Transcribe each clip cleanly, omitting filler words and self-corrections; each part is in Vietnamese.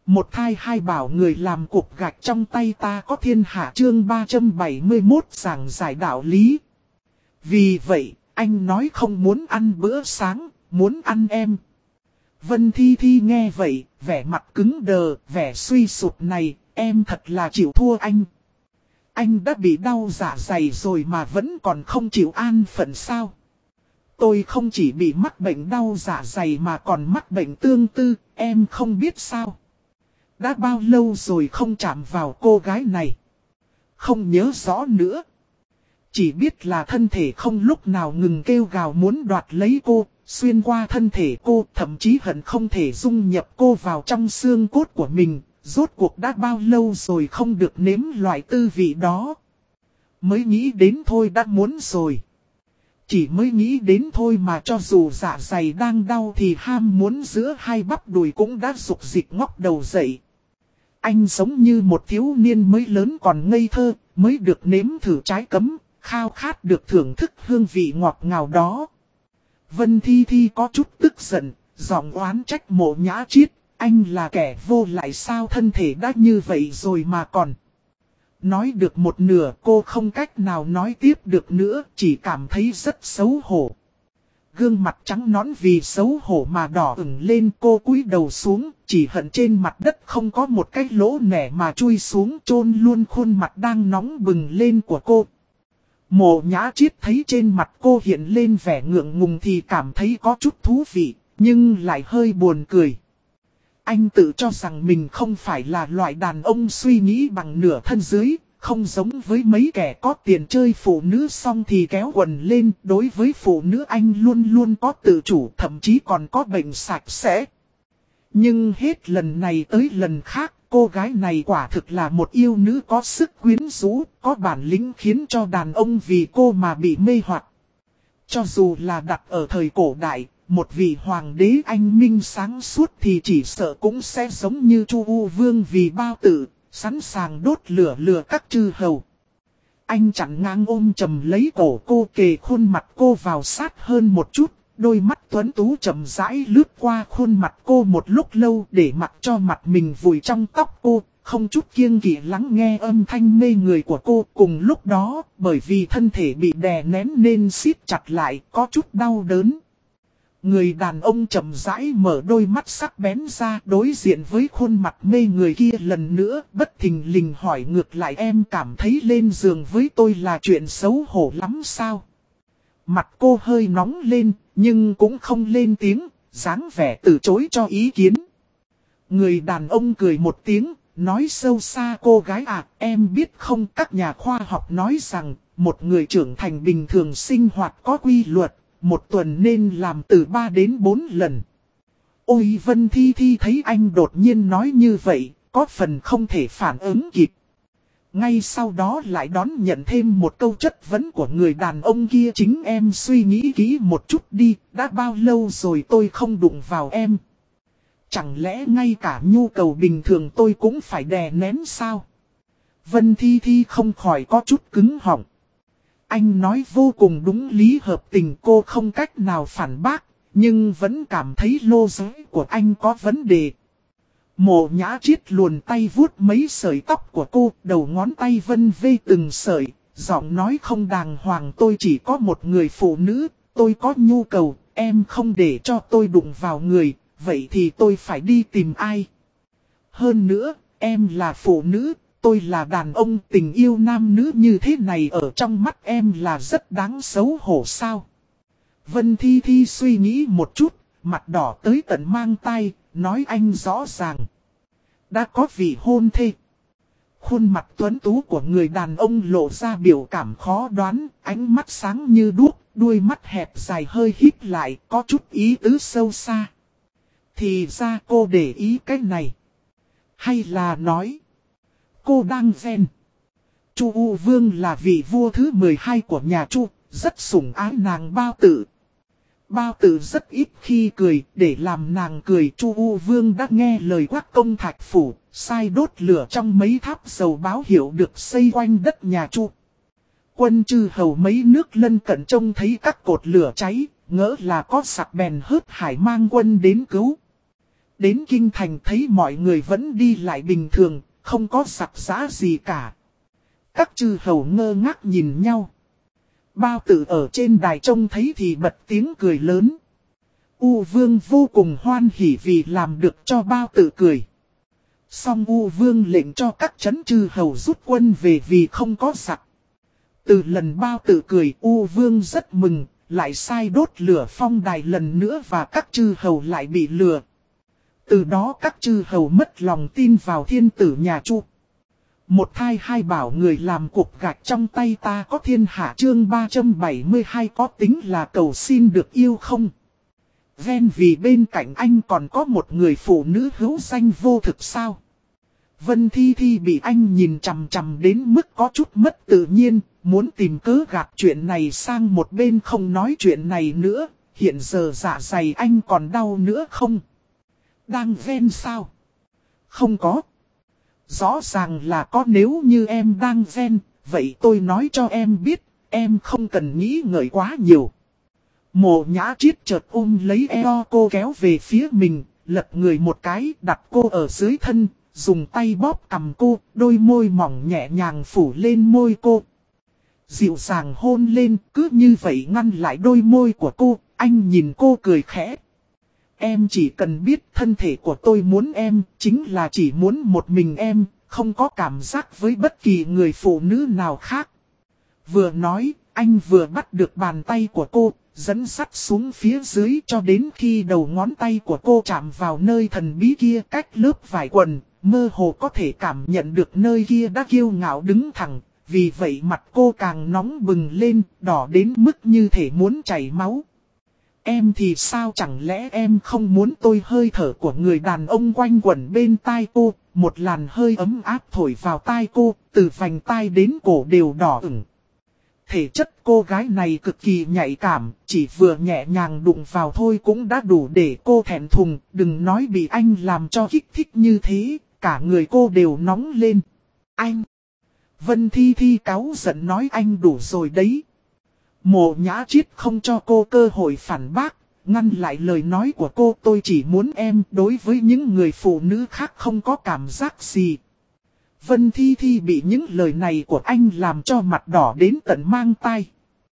Một thai hai bảo người làm cục gạch trong tay ta có thiên hạ chương 371 giảng giải đạo lý. Vì vậy, anh nói không muốn ăn bữa sáng, muốn ăn em. Vân Thi Thi nghe vậy, vẻ mặt cứng đờ, vẻ suy sụp này, em thật là chịu thua anh. Anh đã bị đau dạ dày rồi mà vẫn còn không chịu an phận sao? Tôi không chỉ bị mắc bệnh đau dạ dày mà còn mắc bệnh tương tư, em không biết sao? Đã bao lâu rồi không chạm vào cô gái này? Không nhớ rõ nữa. Chỉ biết là thân thể không lúc nào ngừng kêu gào muốn đoạt lấy cô, xuyên qua thân thể cô, thậm chí hận không thể dung nhập cô vào trong xương cốt của mình. Rốt cuộc đã bao lâu rồi không được nếm loại tư vị đó. Mới nghĩ đến thôi đã muốn rồi. Chỉ mới nghĩ đến thôi mà cho dù dạ dày đang đau thì ham muốn giữa hai bắp đùi cũng đã rục rịch ngóc đầu dậy. Anh giống như một thiếu niên mới lớn còn ngây thơ, mới được nếm thử trái cấm, khao khát được thưởng thức hương vị ngọt ngào đó. Vân Thi Thi có chút tức giận, giọng oán trách Mộ Nhã Chiết, anh là kẻ vô lại sao thân thể đã như vậy rồi mà còn. Nói được một nửa cô không cách nào nói tiếp được nữa, chỉ cảm thấy rất xấu hổ. Gương mặt trắng nõn vì xấu hổ mà đỏ ửng lên, cô cúi đầu xuống, chỉ hận trên mặt đất không có một cái lỗ nẻ mà chui xuống chôn luôn khuôn mặt đang nóng bừng lên của cô. Mộ Nhã Chiết thấy trên mặt cô hiện lên vẻ ngượng ngùng thì cảm thấy có chút thú vị, nhưng lại hơi buồn cười. Anh tự cho rằng mình không phải là loại đàn ông suy nghĩ bằng nửa thân dưới, không giống với mấy kẻ có tiền chơi phụ nữ xong thì kéo quần lên. Đối với phụ nữ anh luôn luôn có tự chủ, thậm chí còn có bệnh sạch sẽ. Nhưng hết lần này tới lần khác, cô gái này quả thực là một yêu nữ có sức quyến rũ, có bản lĩnh khiến cho đàn ông vì cô mà bị mê hoặc. Cho dù là đặt ở thời cổ đại, một vị hoàng đế anh minh sáng suốt thì chỉ sợ cũng sẽ giống như Chu U Vương vì bao tử, sẵn sàng đốt lửa lừa các chư hầu. Anh chặn ngang ôm chầm lấy cổ cô, kề khuôn mặt cô vào sát hơn một chút, đôi mắt tuấn tú chậm rãi lướt qua khuôn mặt cô một lúc lâu để mặc cho mặt mình vùi trong tóc cô, không chút kiêng kỵ lắng nghe âm thanh mê người của cô. Cùng lúc đó, bởi vì thân thể bị đè nén nên siết chặt lại, có chút đau đớn. Người đàn ông chậm rãi mở đôi mắt sắc bén ra, đối diện với khuôn mặt mê người kia lần nữa, bất thình lình hỏi ngược lại, em cảm thấy lên giường với tôi là chuyện xấu hổ lắm sao? Mặt cô hơi nóng lên, nhưng cũng không lên tiếng, dáng vẻ từ chối cho ý kiến. Người đàn ông cười một tiếng, nói sâu xa, cô gái à, em biết không, các nhà khoa học nói rằng, một người trưởng thành bình thường sinh hoạt có quy luật. Một tuần nên làm từ 3 đến 4 lần. Ôi Vân Thi Thi thấy anh đột nhiên nói như vậy, có phần không thể phản ứng kịp. Ngay sau đó lại đón nhận thêm một câu chất vấn của người đàn ông kia, chính em suy nghĩ kỹ một chút đi, đã bao lâu rồi tôi không đụng vào em. Chẳng lẽ ngay cả nhu cầu bình thường tôi cũng phải đè nén sao? Vân Thi Thi không khỏi có chút cứng họng. Anh nói vô cùng đúng lý hợp tình, cô không cách nào phản bác, nhưng vẫn cảm thấy lô giới của anh có vấn đề. Mộ Nhã Chiết luồn tay vuốt mấy sợi tóc của cô, đầu ngón tay vân vê từng sợi, giọng nói không đàng hoàng, tôi chỉ có một người phụ nữ, tôi có nhu cầu, em không để cho tôi đụng vào người, vậy thì tôi phải đi tìm ai? Hơn nữa, em là phụ nữ. Tôi là đàn ông, tình yêu nam nữ như thế này ở trong mắt em là rất đáng xấu hổ sao? Vân Thi Thi suy nghĩ một chút, mặt đỏ tới tận mang tay, nói anh rõ ràng. Đã có vị hôn thê. Khuôn mặt tuấn tú của người đàn ông lộ ra biểu cảm khó đoán, ánh mắt sáng như đuốc, đuôi mắt hẹp dài hơi híp lại, có chút ý tứ sâu xa. Thì ra cô để ý cái này. Hay là nói... Cô đang ghen. Chu U Vương là vị vua thứ 12 của nhà Chu, rất sủng ái nàng Bao Tử. Bao Tử rất ít khi cười, để làm nàng cười Chu U Vương đã nghe lời Quách Công Thạch Phủ, sai đốt lửa trong mấy tháp dầu báo hiệu được xây quanh đất nhà Chu. Quân chư hầu mấy nước lân cận trông thấy các cột lửa cháy, ngỡ là có sặc bèn hớt hải mang quân đến cứu. Đến kinh thành thấy mọi người vẫn đi lại bình thường, không có giặc giã gì cả. Các chư hầu ngơ ngác nhìn nhau. Bao Tử ở trên đài trông thấy thì bật tiếng cười lớn. U Vương vô cùng hoan hỉ vì làm được cho Bao Tử cười. Song U Vương lệnh cho các trấn chư hầu rút quân về vì không có giặc. Từ lần Bao Tử cười, U Vương rất mừng, lại sai đốt lửa phong đài lần nữa và các chư hầu lại bị lừa. Từ đó các chư hầu mất lòng tin vào thiên tử nhà Chu. Một thai hai bảo người làm cục gạch trong tay ta có thiên hạ chương 372 có tính là cầu xin được yêu không? Ven vì bên cạnh anh còn có một người phụ nữ hữu danh vô thực sao? Vân Thi Thi bị anh nhìn chằm chằm đến mức có chút mất tự nhiên, muốn tìm cớ gạt chuyện này sang một bên không nói chuyện này nữa, hiện giờ dạ dày anh còn đau nữa không? Đang ven sao? Không có. Rõ ràng là có nếu như em đang ven, vậy tôi nói cho em biết, em không cần nghĩ ngợi quá nhiều. Mộ Nhã Triết chợt ôm lấy eo cô kéo về phía mình, lật người một cái đặt cô ở dưới thân, dùng tay bóp cằm cô, đôi môi mỏng nhẹ nhàng phủ lên môi cô. Dịu dàng hôn lên, cứ như vậy ngăn lại đôi môi của cô, anh nhìn cô cười khẽ. Em chỉ cần biết thân thể của tôi muốn em, chính là chỉ muốn một mình em, không có cảm giác với bất kỳ người phụ nữ nào khác. Vừa nói, anh vừa bắt được bàn tay của cô, dẫn sắt xuống phía dưới cho đến khi đầu ngón tay của cô chạm vào nơi thần bí kia cách lớp vải quần, mơ hồ có thể cảm nhận được nơi kia đã kiêu ngạo đứng thẳng, vì vậy mặt cô càng nóng bừng lên, đỏ đến mức như thể muốn chảy máu. Em thì sao chẳng lẽ em không muốn tôi hơi thở của người đàn ông quanh quẩn bên tai cô, một làn hơi ấm áp thổi vào tai cô, từ vành tai đến cổ đều đỏ ửng. Thể chất cô gái này cực kỳ nhạy cảm, chỉ vừa nhẹ nhàng đụng vào thôi cũng đã đủ để cô thẹn thùng, đừng nói bị anh làm cho kích thích như thế, cả người cô đều nóng lên. Anh! Vân Thi Thi cáu giận nói anh đủ rồi đấy. Mộ Nhã Triết không cho cô cơ hội phản bác, ngăn lại lời nói của cô. Tôi chỉ muốn em, đối với những người phụ nữ khác không có cảm giác gì. Vân Thi Thi bị những lời này của anh làm cho mặt đỏ đến tận mang tai.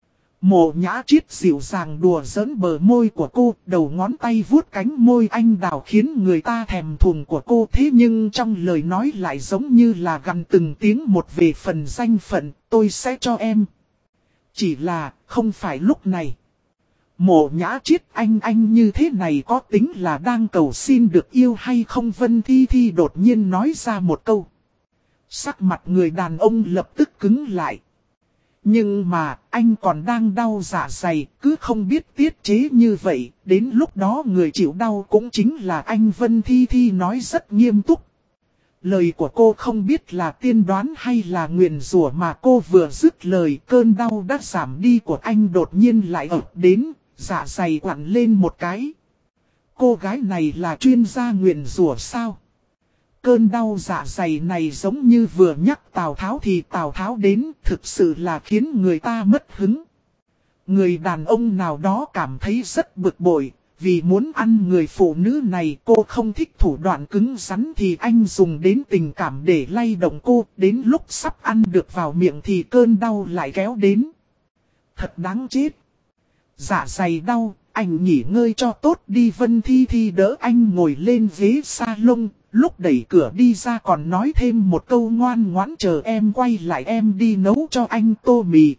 Mộ Nhã Triết dịu dàng đùa giỡn bờ môi của cô, đầu ngón tay vuốt cánh môi anh đào khiến người ta thèm thuồng của cô. Thế nhưng trong lời nói lại giống như là gằn từng tiếng một về phần danh phận, tôi sẽ cho em. Chỉ là, không phải lúc này. Mộ Nhã Triết anh như thế này có tính là đang cầu xin được yêu hay không? Vân Thi Thi đột nhiên nói ra một câu. Sắc mặt người đàn ông lập tức cứng lại. Nhưng mà, anh còn đang đau dạ dày, cứ không biết tiết chế như vậy, đến lúc đó người chịu đau cũng chính là anh. Vân Thi Thi nói rất nghiêm túc. Lời của cô không biết là tiên đoán hay là nguyền rủa mà cô vừa dứt lời, cơn đau đã giảm đi của anh đột nhiên lại ập đến, dạ dày quặn lên một cái. Cô gái này là chuyên gia nguyền rủa sao? Cơn đau dạ dày này giống như vừa nhắc Tào Tháo thì Tào Tháo đến, thực sự là khiến người ta mất hứng. Người đàn ông nào đó cảm thấy rất bực bội, vì muốn ăn người phụ nữ này. Cô không thích thủ đoạn cứng rắn thì anh dùng đến tình cảm để lay động cô, đến lúc sắp ăn được vào miệng thì cơn đau lại kéo đến. Thật đáng chết. Dạ dày đau, anh nghỉ ngơi cho tốt đi. Vân Thi Thi đỡ anh ngồi lên ghế salon. Lúc đẩy cửa đi ra còn nói thêm một câu ngoan ngoãn chờ em quay lại em đi nấu cho anh tô mì.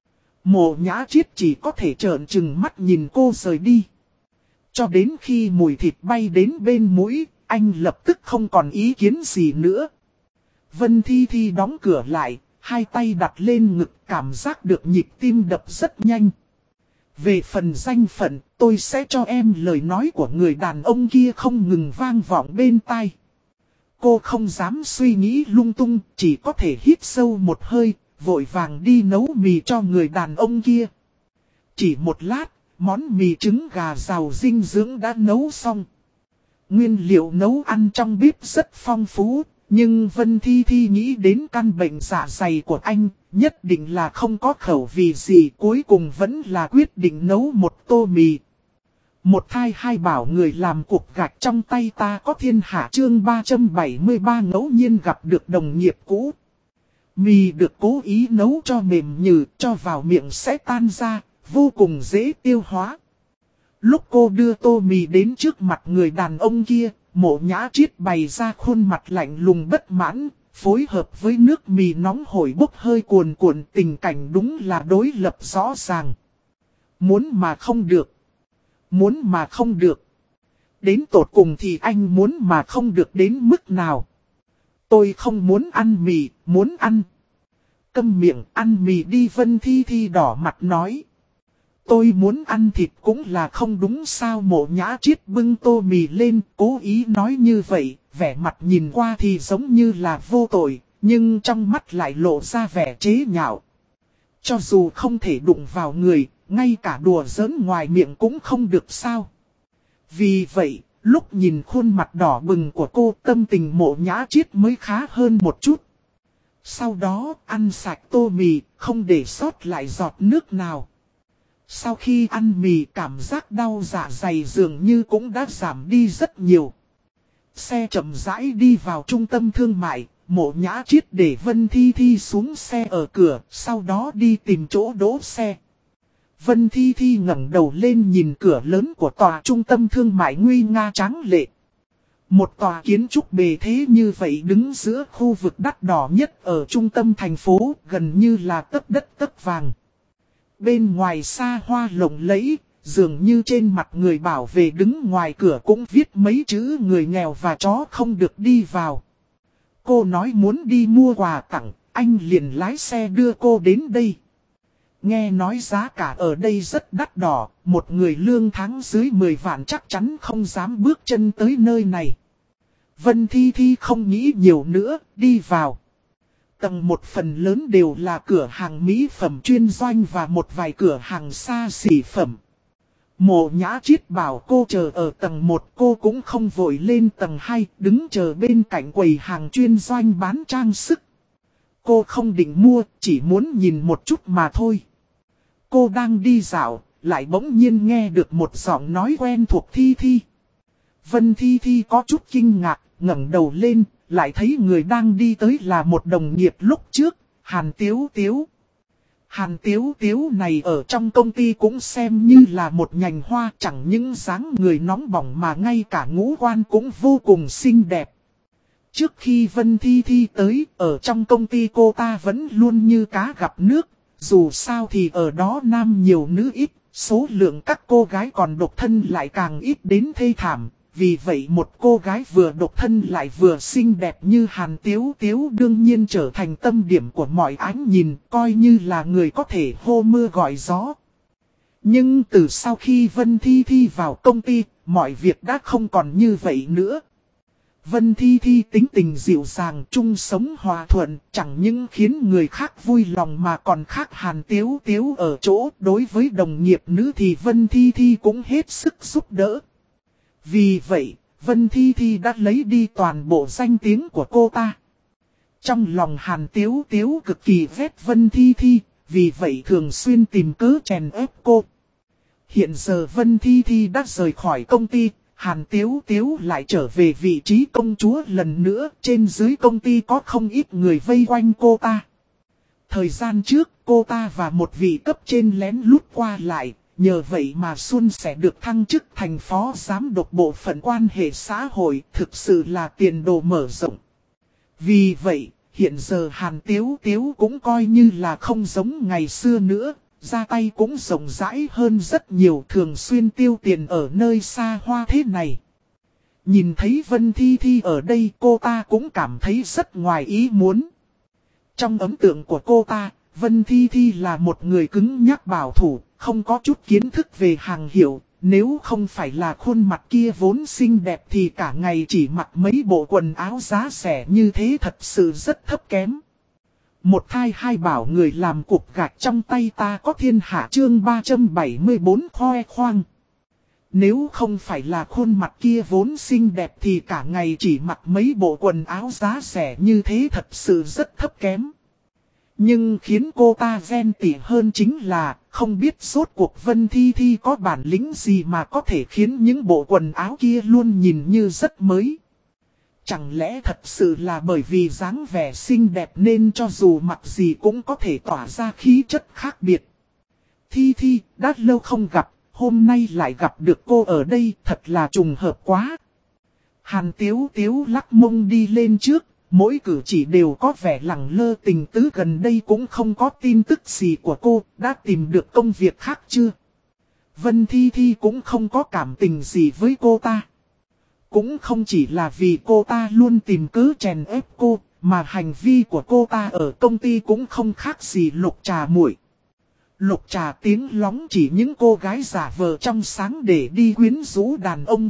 Mộ Nhã Triết chỉ có thể trợn trừng mắt nhìn cô rời đi. Cho đến khi mùi thịt bay đến bên mũi, anh lập tức không còn ý kiến gì nữa. Vân Thi Thi đóng cửa lại, hai tay đặt lên ngực, cảm giác được nhịp tim đập rất nhanh. Về phần danh phận, tôi sẽ cho em. Lời nói của người đàn ông kia không ngừng vang vọng bên tai. Cô không dám suy nghĩ lung tung, chỉ có thể hít sâu một hơi, vội vàng đi nấu mì cho người đàn ông kia. Chỉ một lát, món mì trứng gà giàu dinh dưỡng đã nấu xong. Nguyên liệu nấu ăn trong bếp rất phong phú, nhưng Vân Thi Thi nghĩ đến căn bệnh dạ dày của anh, nhất định là không có khẩu vị gì, cuối cùng vẫn là quyết định nấu một tô mì. Một thai hai bảo người làm cục gạch trong tay ta có thiên hạ chương 373 ngẫu nhiên gặp được đồng nghiệp cũ. Mì được cố ý nấu cho mềm nhừ, cho vào miệng sẽ tan ra, vô cùng dễ tiêu hóa. Lúc cô đưa tô mì đến trước mặt người đàn ông kia, Mộ Nhã Triết bày ra khuôn mặt lạnh lùng bất mãn, phối hợp với nước mì nóng hổi bốc hơi cuồn cuộn, tình cảnh đúng là đối lập rõ ràng. Muốn mà không được. Muốn mà không được. Đến tột cùng thì anh muốn mà không được đến mức nào. Tôi không muốn ăn mì, muốn ăn. Câm miệng, ăn mì đi. Vân Thi Thi đỏ mặt nói. Tôi muốn ăn thịt cũng là không đúng sao. Mộ Nhã Triết bưng tô mì lên, cố ý nói như vậy, vẻ mặt nhìn qua thì giống như là vô tội, nhưng trong mắt lại lộ ra vẻ chế nhạo. Cho dù không thể đụng vào người, ngay cả đùa giỡn ngoài miệng cũng không được sao. Vì vậy, lúc nhìn khuôn mặt đỏ bừng của cô, tâm tình Mộ Nhã Triết mới khá hơn một chút. Sau đó, ăn sạch tô mì, không để sót lại giọt nước nào. Sau khi ăn mì, cảm giác đau dạ dày dường như cũng đã giảm đi rất nhiều. Xe chậm rãi đi vào trung tâm thương mại, Mộ Nhã Triết để Vân Thi Thi xuống xe ở cửa, sau đó đi tìm chỗ đỗ xe. Vân Thi Thi ngẩng đầu lên nhìn cửa lớn của tòa trung tâm thương mại nguy nga tráng lệ. Một tòa kiến trúc bề thế như vậy đứng giữa khu vực đắt đỏ nhất ở trung tâm thành phố, gần như là tấc đất tấc vàng. Bên ngoài xa hoa lộng lẫy, dường như trên mặt người bảo vệ đứng ngoài cửa cũng viết mấy chữ người nghèo và chó không được đi vào. Cô nói muốn đi mua quà tặng, anh liền lái xe đưa cô đến đây. Nghe nói giá cả ở đây rất đắt đỏ, một người lương tháng dưới 10 vạn chắc chắn không dám bước chân tới nơi này. Vân Thi Thi không nghĩ nhiều nữa, đi vào. Tầng một phần lớn đều là cửa hàng mỹ phẩm chuyên doanh và một vài cửa hàng xa xỉ phẩm. Mộ Nhã Triết bảo cô chờ ở tầng 1, cô cũng không vội lên tầng 2, đứng chờ bên cạnh quầy hàng chuyên doanh bán trang sức. Cô không định mua, chỉ muốn nhìn một chút mà thôi. Cô đang đi dạo, lại bỗng nhiên nghe được một giọng nói quen thuộc. Thi Thi. Vân Thi Thi có chút kinh ngạc, ngẩng đầu lên, lại thấy người đang đi tới là một đồng nghiệp lúc trước, Hàn Tiếu Tiếu. Hàn Tiếu Tiếu này ở trong công ty cũng xem như là một nhành hoa, chẳng những dáng người nóng bỏng mà ngay cả ngũ quan cũng vô cùng xinh đẹp. Trước khi Vân Thi Thi tới, ở trong công ty cô ta vẫn luôn như cá gặp nước, dù sao thì ở đó nam nhiều nữ ít, số lượng các cô gái còn độc thân lại càng ít đến thê thảm. Vì vậy một cô gái vừa độc thân lại vừa xinh đẹp như Hàn Tiếu Tiếu đương nhiên trở thành tâm điểm của mọi ánh nhìn, coi như là người có thể hô mưa gọi gió. Nhưng từ sau khi Vân Thi Thi vào công ty, mọi việc đã không còn như vậy nữa. Vân Thi Thi tính tình dịu dàng, chung sống hòa thuận, chẳng những khiến người khác vui lòng mà còn khác Hàn Tiếu Tiếu ở chỗ đối với đồng nghiệp nữ thì Vân Thi Thi cũng hết sức giúp đỡ. Vì vậy, Vân Thi Thi đã lấy đi toàn bộ danh tiếng của cô ta. Trong lòng Hàn Tiếu Tiếu cực kỳ ghét Vân Thi Thi, vì vậy thường xuyên tìm cớ chèn ép cô. Hiện giờ Vân Thi Thi đã rời khỏi công ty, Hàn Tiếu Tiếu lại trở về vị trí công chúa lần nữa. Trên dưới công ty có không ít người vây quanh cô ta. Thời gian trước, cô ta và một vị cấp trên lén lút qua lại. Nhờ vậy mà Xuân sẽ được thăng chức thành phó giám đốc bộ phận quan hệ xã hội, thực sự là tiền đồ mở rộng. Vì vậy, hiện giờ Hàn Tiếu Tiếu cũng coi như là không giống ngày xưa nữa, ra tay cũng rộng rãi hơn rất nhiều, thường xuyên tiêu tiền ở nơi xa hoa thế này. Nhìn thấy Vân Thi Thi ở đây, cô ta cũng cảm thấy rất ngoài ý muốn. Trong ấn tượng của cô ta, Vân Thi Thi là một người cứng nhắc bảo thủ, không có chút kiến thức về hàng hiệu. Nếu không phải là khuôn mặt kia vốn xinh đẹp thì cả ngày chỉ mặc mấy bộ quần áo giá rẻ như thế thật sự rất thấp kém. Một thai hai bảo người làm cục gạch trong tay ta có thiên hạ chương 374 khoe khoang. Nếu không phải là khuôn mặt kia vốn xinh đẹp thì cả ngày chỉ mặc mấy bộ quần áo giá rẻ như thế thật sự rất thấp kém. Nhưng khiến cô ta ghen tị hơn chính là không biết rốt cuộc Vân Thi Thi có bản lĩnh gì mà có thể khiến những bộ quần áo kia luôn nhìn như rất mới. Chẳng lẽ thật sự là bởi vì dáng vẻ xinh đẹp nên cho dù mặc gì cũng có thể tỏa ra khí chất khác biệt. Thi Thi, đã lâu không gặp, hôm nay lại gặp được cô ở đây, thật là trùng hợp quá. Hàn Tiếu Tiếu lắc mông đi lên trước, mỗi cử chỉ đều có vẻ lẳng lơ, tình tứ gần đây cũng không có tin tức gì của cô, đã tìm được công việc khác chưa? Vân Thi Thi cũng không có cảm tình gì với cô ta. Cũng không chỉ là vì cô ta luôn tìm cớ chèn ép cô, mà hành vi của cô ta ở công ty cũng không khác gì Lục Trà muội. Lục Trà tiếng lóng chỉ những cô gái giả vờ trong sáng để đi quyến rũ đàn ông.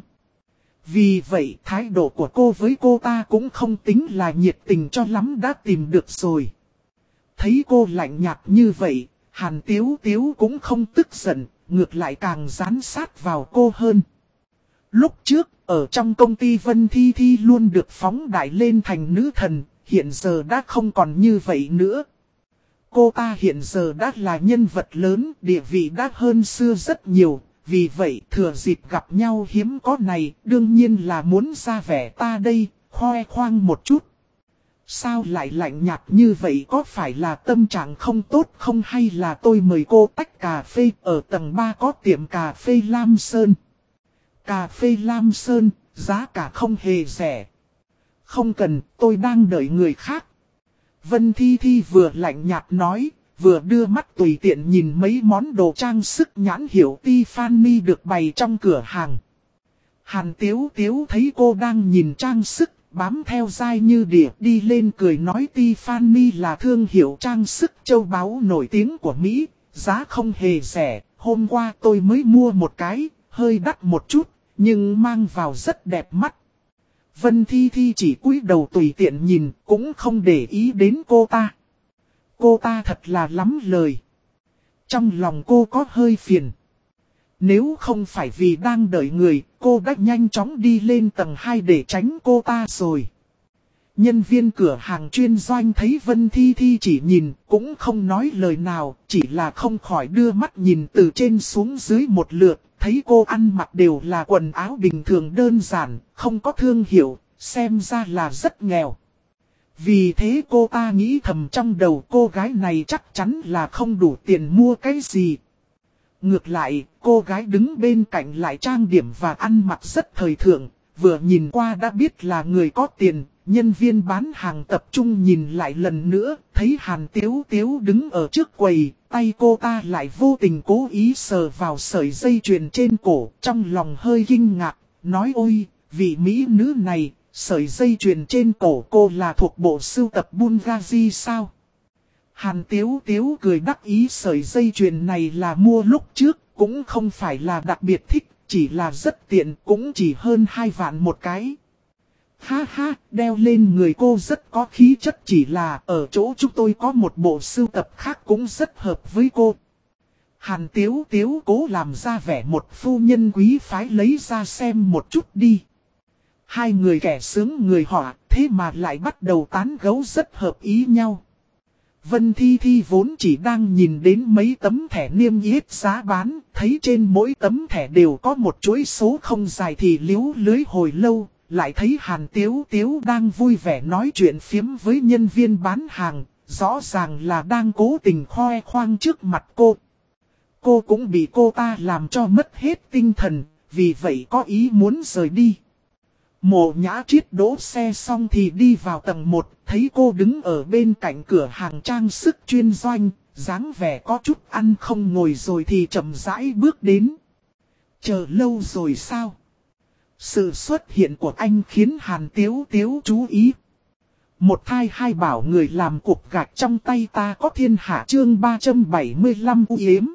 Vì vậy thái độ của cô với cô ta cũng không tính là nhiệt tình cho lắm, đã tìm được rồi. Thấy cô lạnh nhạt như vậy, Hàn Tiếu Tiếu cũng không tức giận, ngược lại càng dán sát vào cô hơn. Lúc trước, ở trong công ty Vân Thi Thi luôn được phóng đại lên thành nữ thần, hiện giờ đã không còn như vậy nữa. Cô ta hiện giờ đã là nhân vật lớn, địa vị đã hơn xưa rất nhiều, vì vậy thừa dịp gặp nhau hiếm có này, đương nhiên là muốn ra vẻ ta đây, khoe khoang một chút. Sao lại lạnh nhạt như vậy, có phải là tâm trạng không tốt không, hay là tôi mời cô tách cà phê, ở tầng 3 có tiệm cà phê Lam Sơn. Cà phê Lam Sơn, giá cả không hề rẻ. Không cần, tôi đang đợi người khác. Vân Thi Thi vừa lạnh nhạt nói, vừa đưa mắt tùy tiện nhìn mấy món đồ trang sức nhãn hiệu Tiffany được bày trong cửa hàng. Hàn Tiếu Tiếu thấy cô đang nhìn trang sức, bám theo dai như đỉa, đi lên cười nói Tiffany là thương hiệu trang sức châu báu nổi tiếng của Mỹ, giá không hề rẻ, hôm qua tôi mới mua một cái, hơi đắt một chút, nhưng mang vào rất đẹp mắt. Vân Thi Thi chỉ cúi đầu tùy tiện nhìn, cũng không để ý đến cô ta. Cô ta thật là lắm lời. Trong lòng cô có hơi phiền. Nếu không phải vì đang đợi người, cô đã nhanh chóng đi lên tầng 2 để tránh cô ta rồi. Nhân viên cửa hàng chuyên doanh thấy Vân Thi Thi chỉ nhìn, cũng không nói lời nào, chỉ là không khỏi đưa mắt nhìn từ trên xuống dưới một lượt, thấy cô ăn mặc đều là quần áo bình thường đơn giản, không có thương hiệu, xem ra là rất nghèo. Vì thế cô ta nghĩ thầm trong đầu, cô gái này chắc chắn là không đủ tiền mua cái gì. Ngược lại, cô gái đứng bên cạnh lại trang điểm và ăn mặc rất thời thượng, vừa nhìn qua đã biết là người có tiền. Nhân viên bán hàng tập trung nhìn lại lần nữa, thấy Hàn Tiếu Tiếu đứng ở trước quầy, tay cô ta lại vô tình cố ý sờ vào sợi dây chuyền trên cổ, trong lòng hơi kinh ngạc, nói ôi, vị mỹ nữ này, sợi dây chuyền trên cổ cô là thuộc bộ sưu tập Bulgari sao? Hàn Tiếu Tiếu cười đắc ý, sợi dây chuyền này là mua lúc trước, cũng không phải là đặc biệt thích, chỉ là rất tiện, cũng chỉ hơn 2 vạn một cái. Ha ha, đeo lên người cô rất có khí chất, chỉ là ở chỗ chúng tôi có một bộ sưu tập khác cũng rất hợp với cô. Hàn Tiếu Tiếu cố làm ra vẻ một phu nhân quý phái, lấy ra xem một chút đi. Hai người kẻ sướng người họa, thế mà lại bắt đầu tán gẫu rất hợp ý nhau. Vân Thi Thi vốn chỉ đang nhìn đến mấy tấm thẻ niêm yết giá bán, thấy trên mỗi tấm thẻ đều có một chuỗi số không dài thì liếu lưới hồi lâu. Lại thấy Hàn Tiếu Tiếu đang vui vẻ nói chuyện phiếm với nhân viên bán hàng, rõ ràng là đang cố tình khoe khoang trước mặt cô. Cô cũng bị cô ta làm cho mất hết tinh thần, vì vậy có ý muốn rời đi. Mộ Nhã Triết đỗ xe xong thì đi vào tầng 1, thấy cô đứng ở bên cạnh cửa hàng trang sức chuyên doanh, dáng vẻ có chút ăn không ngồi rồi thì chậm rãi bước đến. Chờ lâu rồi sao? Sự xuất hiện của anh khiến Hàn Tiếu Tiếu chú ý. Một thai hai bảo người làm cục gạch trong tay ta có thiên hạ, chương 375 u yếm.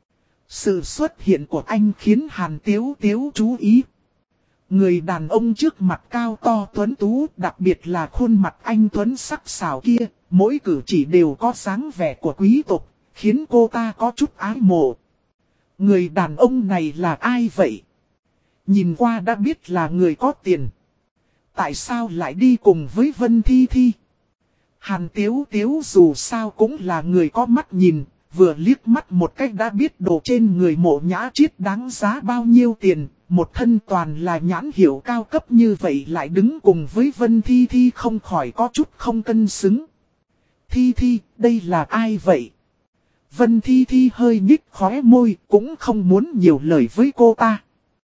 Sự xuất hiện của anh khiến Hàn Tiếu Tiếu chú ý. Người đàn ông trước mặt cao to tuấn tú, đặc biệt là khuôn mặt anh tuấn sắc sảo kia, mỗi cử chỉ đều có dáng vẻ của quý tộc, khiến cô ta có chút ái mộ. Người đàn ông này là ai vậy? Nhìn qua đã biết là người có tiền. Tại sao lại đi cùng với Vân Thi Thi? Hàn Tiếu Tiếu dù sao cũng là người có mắt nhìn, vừa liếc mắt một cách đã biết đồ trên người Mộ Nhã Chiết đáng giá bao nhiêu tiền, một thân toàn là nhãn hiệu cao cấp như vậy lại đứng cùng với Vân Thi Thi không khỏi có chút không cân xứng. Thi Thi, đây là ai vậy? Vân Thi Thi hơi nhích khóe môi, cũng không muốn nhiều lời với cô ta.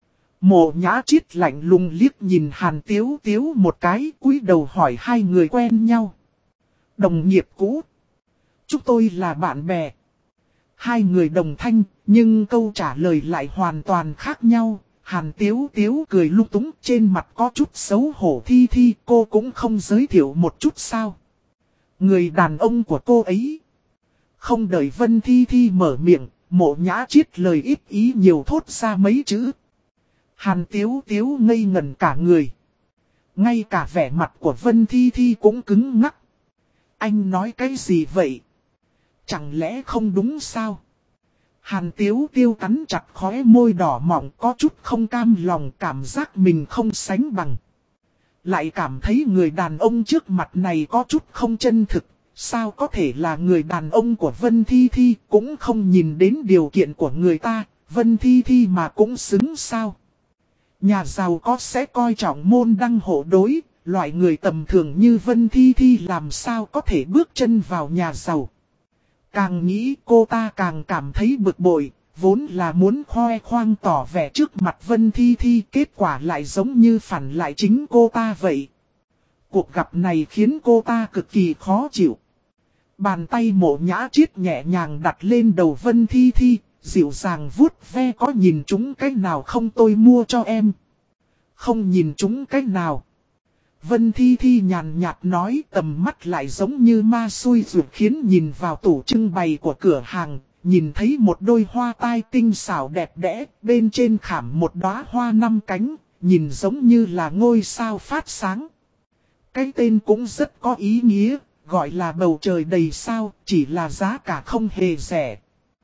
Mộ Nhã Chiết lạnh lùng liếc nhìn Hàn Tiếu Tiếu một cái, cúi đầu hỏi hai người quen nhau. Đồng nghiệp cũ. Chúng tôi là bạn bè. Hai người đồng thanh, nhưng câu trả lời lại hoàn toàn khác nhau. Hàn Tiếu Tiếu cười lung túng, trên mặt có chút xấu hổ. Thi Thi, cô cũng không giới thiệu một chút sao? Người đàn ông của cô ấy. Không đợi Vân Thi Thi mở miệng, Mộ Nhã Chiết lời ít ý nhiều thốt ra mấy chữ. Hàn Tiếu Tiếu ngây ngẩn cả người. Ngay cả vẻ mặt của Vân Thi Thi cũng cứng ngắc. Anh nói cái gì vậy? Chẳng lẽ không đúng sao? Hàn Tiếu Tiếu cắn chặt khóe môi đỏ mọng, có chút không cam lòng, cảm giác mình không sánh bằng. Lại cảm thấy người đàn ông trước mặt này có chút không chân thực. Sao có thể là người đàn ông của Vân Thi Thi, cũng không nhìn đến điều kiện của người ta, Vân Thi Thi mà cũng xứng sao? Nhà giàu có sẽ coi trọng môn đăng hộ đối, loại người tầm thường như Vân Thi Thi làm sao có thể bước chân vào nhà giàu. Càng nghĩ cô ta càng cảm thấy bực bội, vốn là muốn khoe khoang tỏ vẻ trước mặt Vân Thi Thi, kết quả lại giống như phản lại chính cô ta vậy. Cuộc gặp này khiến cô ta cực kỳ khó chịu. Bàn tay Mộ Nhã Chiết nhẹ nhàng đặt lên đầu Vân Thi Thi, dịu dàng vuốt ve, có nhìn chúng cái nào không tôi mua cho em. Không nhìn chúng cái nào. Vân Thi Thi nhàn nhạt nói, tầm mắt lại giống như ma xui rủi, khiến nhìn vào tủ trưng bày của cửa hàng, nhìn thấy một đôi hoa tai tinh xảo đẹp đẽ, bên trên khảm một đóa hoa 5 cánh, nhìn giống như là ngôi sao phát sáng. Cái tên cũng rất có ý nghĩa, gọi là bầu trời đầy sao, chỉ là giá cả không hề rẻ.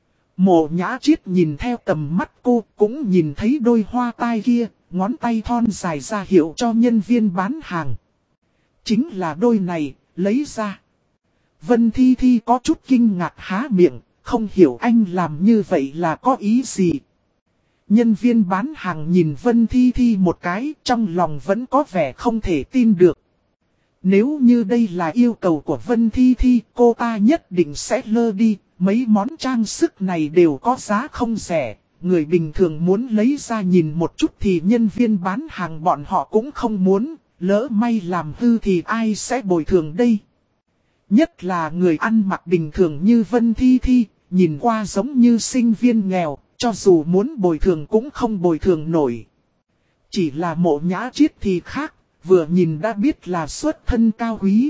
Mộ Nhã Chiết nhìn theo tầm mắt cô, cũng nhìn thấy đôi hoa tai kia, ngón tay thon dài ra hiệu cho nhân viên bán hàng. Chính là đôi này, lấy ra. Vân Thi Thi có chút kinh ngạc há miệng, không hiểu anh làm như vậy là có ý gì. Nhân viên bán hàng nhìn Vân Thi Thi một cái, trong lòng vẫn có vẻ không thể tin được. Nếu như đây là yêu cầu của Vân Thi Thi, cô ta nhất định sẽ lơ đi. Mấy món trang sức này đều có giá không rẻ. Người bình thường muốn lấy ra nhìn một chút thì nhân viên bán hàng bọn họ cũng không muốn. Lỡ may làm hư thì ai sẽ bồi thường đây? Nhất là người ăn mặc bình thường như Vân Thi Thi, nhìn qua giống như sinh viên nghèo, cho dù muốn bồi thường cũng không bồi thường nổi. Chỉ là Mộ Nhã Chiết thì khác, vừa nhìn đã biết là xuất thân cao quý.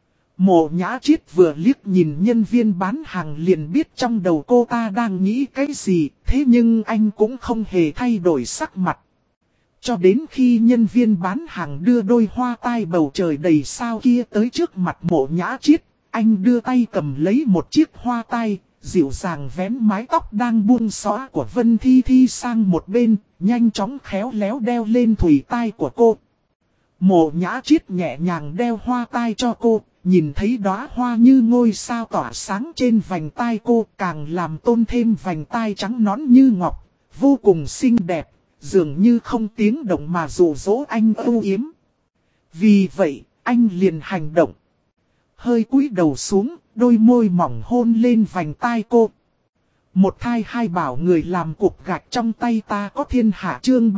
Mộ Nhã Chiết vừa liếc nhìn nhân viên bán hàng liền biết trong đầu cô ta đang nghĩ cái gì, thế nhưng anh cũng không hề thay đổi sắc mặt. Cho đến khi nhân viên bán hàng đưa đôi hoa tai bầu trời đầy sao kia tới trước mặt Mộ Nhã Chiết, anh đưa tay cầm lấy một chiếc hoa tai, dịu dàng vén mái tóc đang buông xõa của Vân Thi Thi sang một bên, nhanh chóng khéo léo đeo lên thùy tai của cô. Mộ Nhã Chiết nhẹ nhàng đeo hoa tai cho cô, nhìn thấy đóa hoa như ngôi sao tỏa sáng trên vành tai cô, càng làm tôn thêm vành tai trắng nõn như ngọc, vô cùng xinh đẹp, dường như không tiếng động mà dụ dỗ anh âu yếm. Vì vậy, anh liền hành động. Hơi cúi đầu xuống, đôi môi mỏng hôn lên vành tai cô. Một thai hai bảo người làm cục gạch trong tay ta có thiên hạ, chương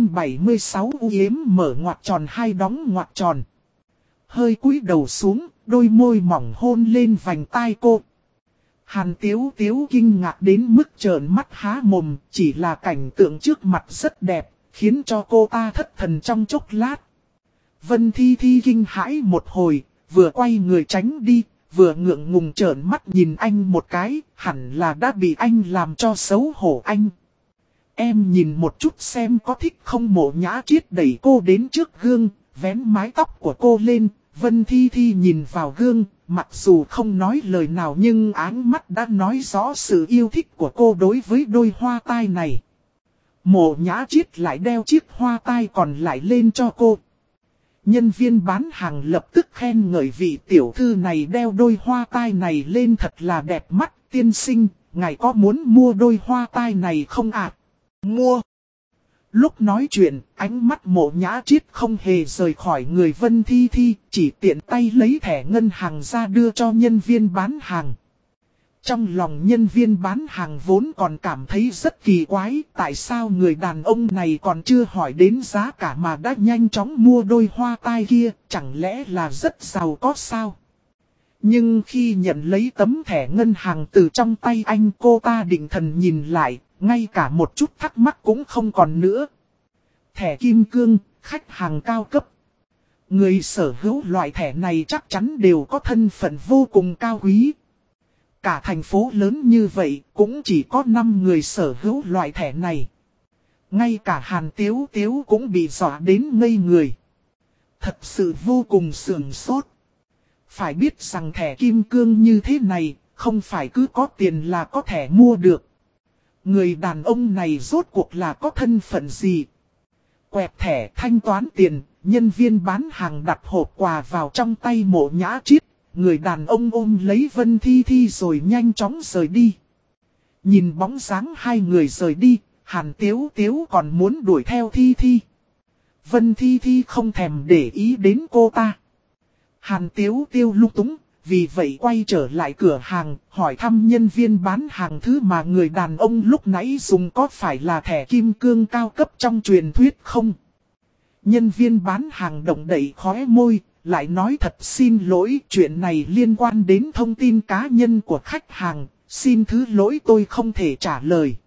376 u yếm mở ngoặc tròn hai đóng ngoặc tròn. Hơi cúi đầu xuống, đôi môi mỏng hôn lên vành tai cô. Hàn Tiếu Tiếu kinh ngạc đến mức trợn mắt há mồm, chỉ là cảnh tượng trước mặt rất đẹp, khiến cho cô ta thất thần trong chốc lát. Vân Thi Thi kinh hãi một hồi, vừa quay người tránh đi, vừa ngượng ngùng trợn mắt nhìn anh một cái, hẳn là đã bị anh làm cho xấu hổ anh. Em nhìn một chút xem có thích không. Mộ Nhã Chiết đẩy cô đến trước gương, vén mái tóc của cô lên. Vân Thi Thi nhìn vào gương, mặc dù không nói lời nào nhưng áng mắt đã nói rõ sự yêu thích của cô đối với đôi hoa tai này. Mộ Nhã Chiết lại đeo chiếc hoa tai còn lại lên cho cô. Nhân viên bán hàng lập tức khen ngợi vị tiểu thư này đeo đôi hoa tai này lên thật là đẹp mắt. Tiên sinh, ngài có muốn mua đôi hoa tai này không ạ? Mua. Lúc nói chuyện, ánh mắt Mộ Nhã Chiết không hề rời khỏi người Vân Thi Thi, chỉ tiện tay lấy thẻ ngân hàng ra đưa cho nhân viên bán hàng. Trong lòng nhân viên bán hàng vốn còn cảm thấy rất kỳ quái, tại sao người đàn ông này còn chưa hỏi đến giá cả mà đã nhanh chóng mua đôi hoa tai kia, chẳng lẽ là rất giàu có sao? Nhưng khi nhận lấy tấm thẻ ngân hàng từ trong tay anh, cô ta định thần nhìn lại, ngay cả một chút thắc mắc cũng không còn nữa. Thẻ kim cương, khách hàng cao cấp. Người sở hữu loại thẻ này chắc chắn đều có thân phận vô cùng cao quý. Cả thành phố lớn như vậy cũng chỉ có 5 người sở hữu loại thẻ này. Ngay cả Hàn Tiếu Tiếu cũng bị dọa đến ngây người. Thật sự vô cùng sửng sốt. Phải biết rằng thẻ kim cương như thế này không phải cứ có tiền là có thể mua được. Người đàn ông này rốt cuộc là có thân phận gì? Quẹt thẻ thanh toán tiền, nhân viên bán hàng đặt hộp quà vào trong tay Mộ Nhã Chiết. Người đàn ông ôm lấy Vân Thi Thi rồi nhanh chóng rời đi. Nhìn bóng dáng hai người rời đi, Hàn Tiếu Tiếu còn muốn đuổi theo Thi Thi. Vân Thi Thi không thèm để ý đến cô ta. Hàn Tiếu Tiếu lung túng, vì vậy quay trở lại cửa hàng, hỏi thăm nhân viên bán hàng thứ mà người đàn ông lúc nãy dùng có phải là thẻ kim cương cao cấp trong truyền thuyết không? Nhân viên bán hàng động đậy khóe môi, lại nói thật xin lỗi, chuyện này liên quan đến thông tin cá nhân của khách hàng, xin thứ lỗi tôi không thể trả lời.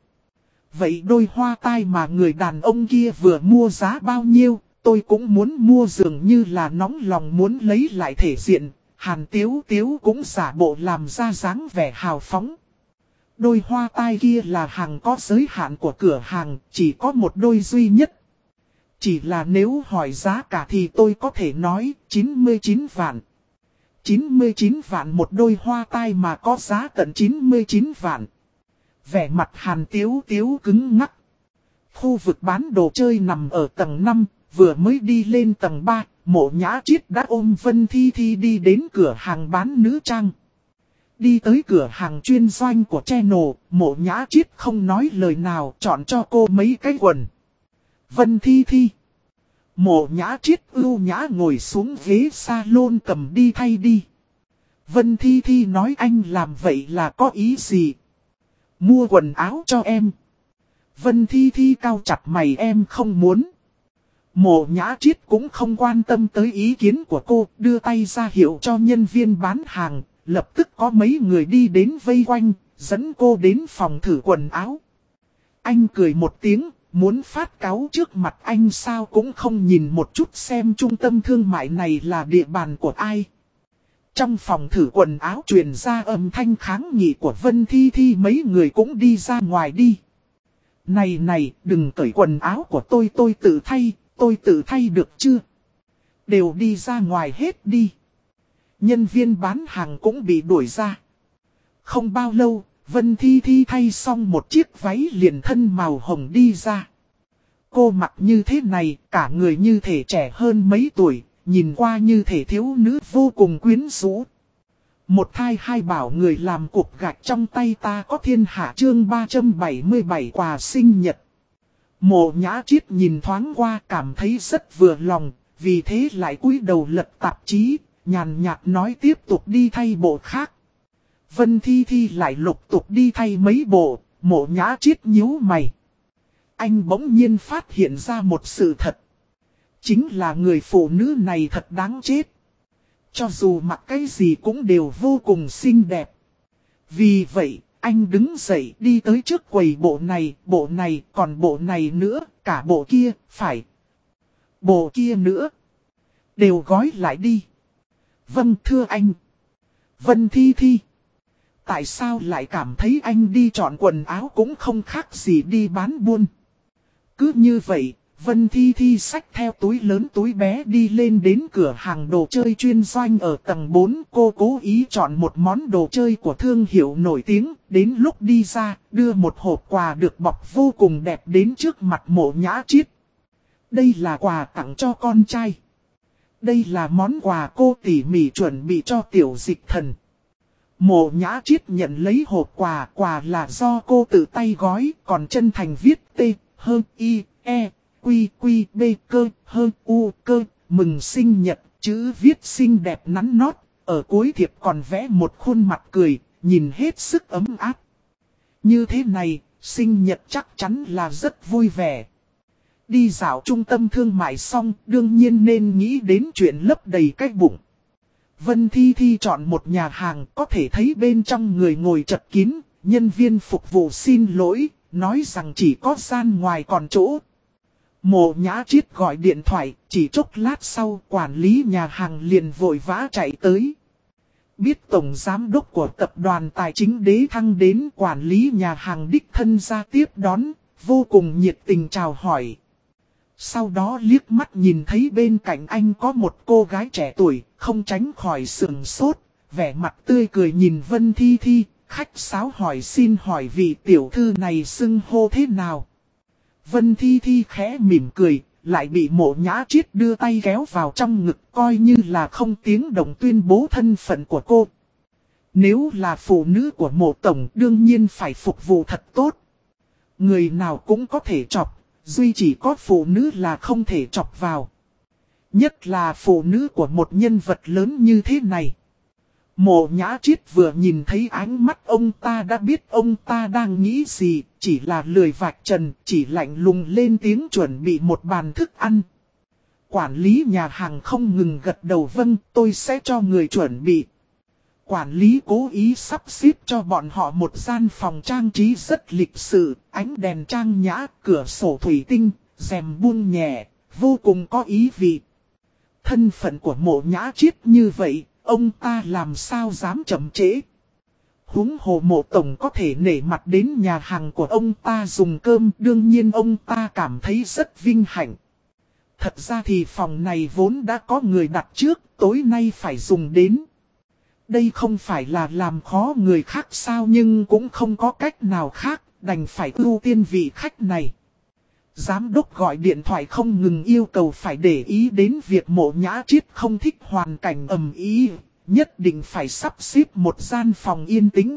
Vậy đôi hoa tai mà người đàn ông kia vừa mua giá bao nhiêu, tôi cũng muốn mua dường như là nóng lòng muốn lấy lại thể diện. Hàn Tiếu Tiếu cũng giả bộ làm ra dáng vẻ hào phóng. Đôi hoa tai kia là hàng có giới hạn của cửa hàng, chỉ có một đôi duy nhất. Chỉ là nếu hỏi giá cả thì tôi có thể nói 99 vạn. 99 vạn một đôi hoa tai mà có giá tận 99 vạn. Vẻ mặt Hàn Tiếu Tiếu cứng ngắc. Khu vực bán đồ chơi nằm ở tầng 5, vừa mới đi lên tầng 3, Mộ Nhã Chiết đã ôm Vân Thi Thi đi đến cửa hàng bán nữ trang. Đi tới cửa hàng chuyên doanh của Channel, Mộ Nhã Chiết không nói lời nào chọn cho cô mấy cái quần. Vân Thi Thi. Mộ Nhã Chiết ưu nhã ngồi xuống ghế salon cầm đi thay đi. Vân Thi Thi nói anh làm vậy là có ý gì? Mua quần áo cho em. Vân Thi Thi cau chặt mày em không muốn. Mộ Nhã Chiết cũng không quan tâm tới ý kiến của cô, đưa tay ra hiệu cho nhân viên bán hàng, lập tức có mấy người đi đến vây quanh, dẫn cô đến phòng thử quần áo. Anh cười một tiếng, muốn phát cáu trước mặt anh sao cũng không nhìn một chút xem trung tâm thương mại này là địa bàn của ai. Trong phòng thử quần áo truyền ra âm thanh kháng nghị của Vân Thi Thi, mấy người cũng đi ra ngoài đi. Này, đừng cởi quần áo của tôi tự thay được chưa? Đều đi ra ngoài hết đi. Nhân viên bán hàng cũng bị đuổi ra. Không bao lâu, Vân Thi Thi thay xong một chiếc váy liền thân màu hồng đi ra. Cô mặc như thế này, cả người như thể trẻ hơn mấy tuổi, nhìn qua như thể thiếu nữ vô cùng quyến rũ. Một thai hai bảo người làm cục gạch trong tay ta có thiên hạ chương 377 quà sinh nhật. Mộ Nhã Chiết nhìn thoáng qua cảm thấy rất vừa lòng, vì thế lại cúi đầu lật tạp chí, nhàn nhạt nói tiếp tục đi thay bộ khác. Vân Thi Thi lại lục tục đi thay mấy bộ, Mộ Nhã Chiết nhíu mày. Anh bỗng nhiên phát hiện ra một sự thật. Chính là người phụ nữ này thật đáng chết. Cho dù mặc cái gì cũng đều vô cùng xinh đẹp. Vì vậy, anh đứng dậy đi tới trước quầy bộ này, còn bộ này nữa, cả bộ kia, phải. Bộ kia nữa. Đều gói lại đi. Vâng thưa anh. Vân Thi Thi. Tại sao lại cảm thấy anh đi chọn quần áo cũng không khác gì đi bán buôn. Cứ như vậy, Vân Thi Thi xách theo túi lớn túi bé đi lên đến cửa hàng đồ chơi chuyên doanh ở tầng 4. Cô cố ý chọn một món đồ chơi của thương hiệu nổi tiếng, đến lúc đi ra, đưa một hộp quà được bọc vô cùng đẹp đến trước mặt Mộ Nhã Chiết. Đây là quà tặng cho con trai. Đây là món quà cô tỉ mỉ chuẩn bị cho tiểu dịch thần. Mộ Nhã Triết nhận lấy hộp quà, quà là do cô tự tay gói, còn chân thành viết T, H, I, E, Q, Q, B, cơ, H, U, cơ, mừng sinh nhật, chữ viết xinh đẹp nắn nót, ở cuối thiệp còn vẽ một khuôn mặt cười, nhìn hết sức ấm áp. Như thế này, sinh nhật chắc chắn là rất vui vẻ. Đi dạo trung tâm thương mại xong, đương nhiên nên nghĩ đến chuyện lấp đầy cái bụng. Vân Thi Thi chọn một nhà hàng, có thể thấy bên trong người ngồi chật kín, nhân viên phục vụ xin lỗi, nói rằng chỉ có gian ngoài còn chỗ. Mộ Nhã Triết gọi điện thoại, chỉ chốc lát sau quản lý nhà hàng liền vội vã chạy tới. Biết tổng giám đốc của tập đoàn tài chính Đế Thăng đến, quản lý nhà hàng đích thân ra tiếp đón, vô cùng nhiệt tình chào hỏi. Sau đó liếc mắt nhìn thấy bên cạnh anh có một cô gái trẻ tuổi, không tránh khỏi sườn sốt, vẻ mặt tươi cười nhìn Vân Thi Thi, khách sáo hỏi xin hỏi vị tiểu thư này xưng hô thế nào. Vân Thi Thi khẽ mỉm cười, lại bị Mộ Nhã Triết đưa tay kéo vào trong ngực, coi như là không tiếng động tuyên bố thân phận của cô. Nếu là phụ nữ của Mộ tổng đương nhiên phải phục vụ thật tốt. Người nào cũng có thể chọc, duy chỉ có phụ nữ là không thể chọc vào. Nhất là phụ nữ của một nhân vật lớn như thế này. Mộ Nhã Triết vừa nhìn thấy ánh mắt ông ta đã biết ông ta đang nghĩ gì, chỉ là lười vạch trần, chỉ lạnh lùng lên tiếng chuẩn bị một bàn thức ăn. Quản lý nhà hàng không ngừng gật đầu vâng, tôi sẽ cho người chuẩn bị. Quản lý cố ý sắp xếp cho bọn họ một gian phòng trang trí rất lịch sự, ánh đèn trang nhã, cửa sổ thủy tinh, rèm buông nhẹ, vô cùng có ý vị. Thân phận của Mộ Nhã Triết như vậy, ông ta làm sao dám chậm trễ. Huống hồ Mộ tổng có thể nể mặt đến nhà hàng của ông ta dùng cơm, đương nhiên ông ta cảm thấy rất vinh hạnh. Thật ra thì phòng này vốn đã có người đặt trước, tối nay phải dùng đến. Đây không phải là làm khó người khác sao, nhưng cũng không có cách nào khác, đành phải ưu tiên vị khách này. Giám đốc gọi điện thoại không ngừng yêu cầu phải để ý đến việc Mộ Nhã Triết không thích hoàn cảnh ầm ĩ, nhất định phải sắp xếp một gian phòng yên tĩnh.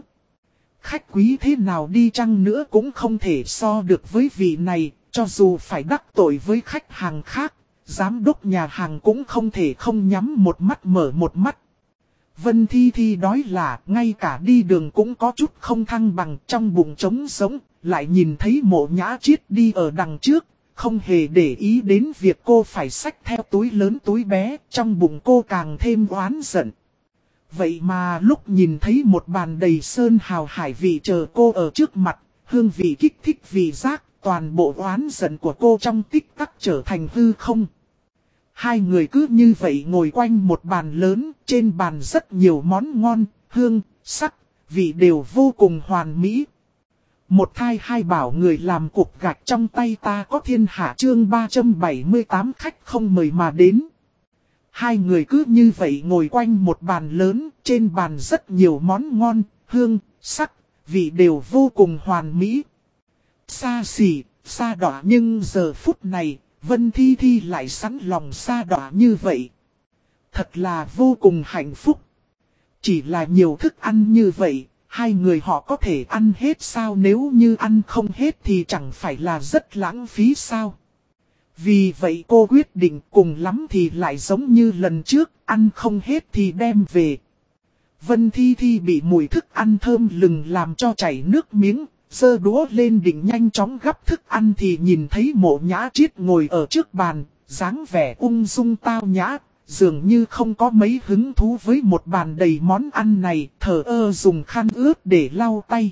Khách quý thế nào đi chăng nữa cũng không thể so được với vị này, cho dù phải đắc tội với khách hàng khác, giám đốc nhà hàng cũng không thể không nhắm một mắt mở một mắt. Vân Thi Thi nói là ngay cả đi đường cũng có chút không thăng bằng, trong bụng trống sống, lại nhìn thấy Mộ Nhã Triết đi ở đằng trước, không hề để ý đến việc cô phải xách theo túi lớn túi bé, trong bụng cô càng thêm oán giận. Vậy mà lúc nhìn thấy một bàn đầy sơn hào hải vị chờ cô ở trước mặt, hương vị kích thích vị giác, toàn bộ oán giận của cô trong tích tắc trở thành hư không. Hai người cứ như vậy ngồi quanh một bàn lớn, trên bàn rất nhiều món ngon, hương, sắc, vị đều vô cùng hoàn mỹ. Một thai hai bảo người làm cục gạch trong tay ta có thiên hạ chương 378 khách không mời mà đến. Hai người cứ như vậy ngồi quanh một bàn lớn, trên bàn rất nhiều món ngon, hương, sắc, vị đều vô cùng hoàn mỹ. Xa xỉ, xa đỏ nhưng giờ phút này, Vân Thi Thi lại sẵn lòng xa đỏ như vậy. Thật là vô cùng hạnh phúc. Chỉ là nhiều thức ăn như vậy, hai người họ có thể ăn hết sao, nếu như ăn không hết thì chẳng phải là rất lãng phí sao. Vì vậy cô quyết định cùng lắm thì lại giống như lần trước, ăn không hết thì đem về. Vân Thi Thi bị mùi thức ăn thơm lừng làm cho chảy nước miếng, giơ đũa lên định nhanh chóng gắp thức ăn thì nhìn thấy Mộ Nhã Triết ngồi ở trước bàn, dáng vẻ ung dung tao nhã, dường như không có mấy hứng thú với một bàn đầy món ăn này, thờ ơ dùng khăn ướt để lau tay.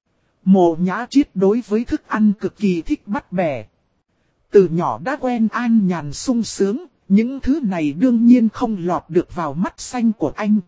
Mộ Nhã Triết đối với thức ăn cực kỳ thích bắt bẻ. Từ nhỏ đã quen an nhàn sung sướng, những thứ này đương nhiên không lọt được vào mắt xanh của anh.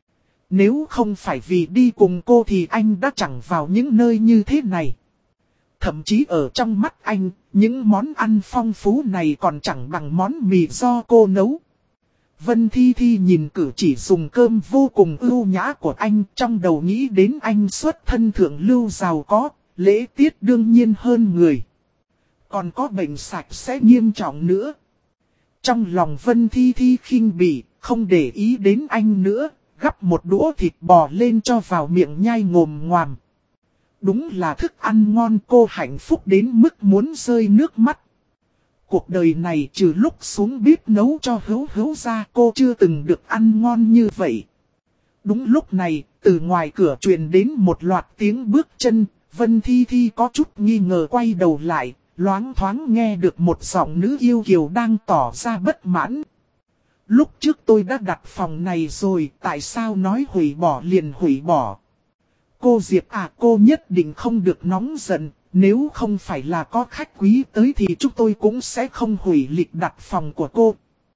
Nếu không phải vì đi cùng cô thì anh đã chẳng vào những nơi như thế này. Thậm chí ở trong mắt anh, những món ăn phong phú này còn chẳng bằng món mì do cô nấu. Vân Thi Thi nhìn cử chỉ dùng cơm vô cùng ưu nhã của anh, trong đầu nghĩ đến anh xuất thân thượng lưu giàu có, lễ tiết đương nhiên hơn người. Còn có bệnh sạch sẽ nghiêm trọng nữa. Trong lòng Vân Thi Thi khinh bỉ, không để ý đến anh nữa, gắp một đũa thịt bò lên cho vào miệng nhai ngồm ngoàm. Đúng là thức ăn ngon, cô hạnh phúc đến mức muốn rơi nước mắt. Cuộc đời này trừ lúc xuống bếp nấu cho Hữu Hữu ra, cô chưa từng được ăn ngon như vậy. Đúng lúc này, từ ngoài cửa truyền đến một loạt tiếng bước chân, Vân Thi Thi có chút nghi ngờ quay đầu lại, loáng thoáng nghe được một giọng nữ yêu kiều đang tỏ ra bất mãn. Lúc trước tôi đã đặt phòng này rồi, tại sao nói hủy bỏ liền hủy bỏ? Cô Diệp à, cô nhất định không được nóng giận, nếu không phải là có khách quý tới thì chúng tôi cũng sẽ không hủy lịch đặt phòng của cô.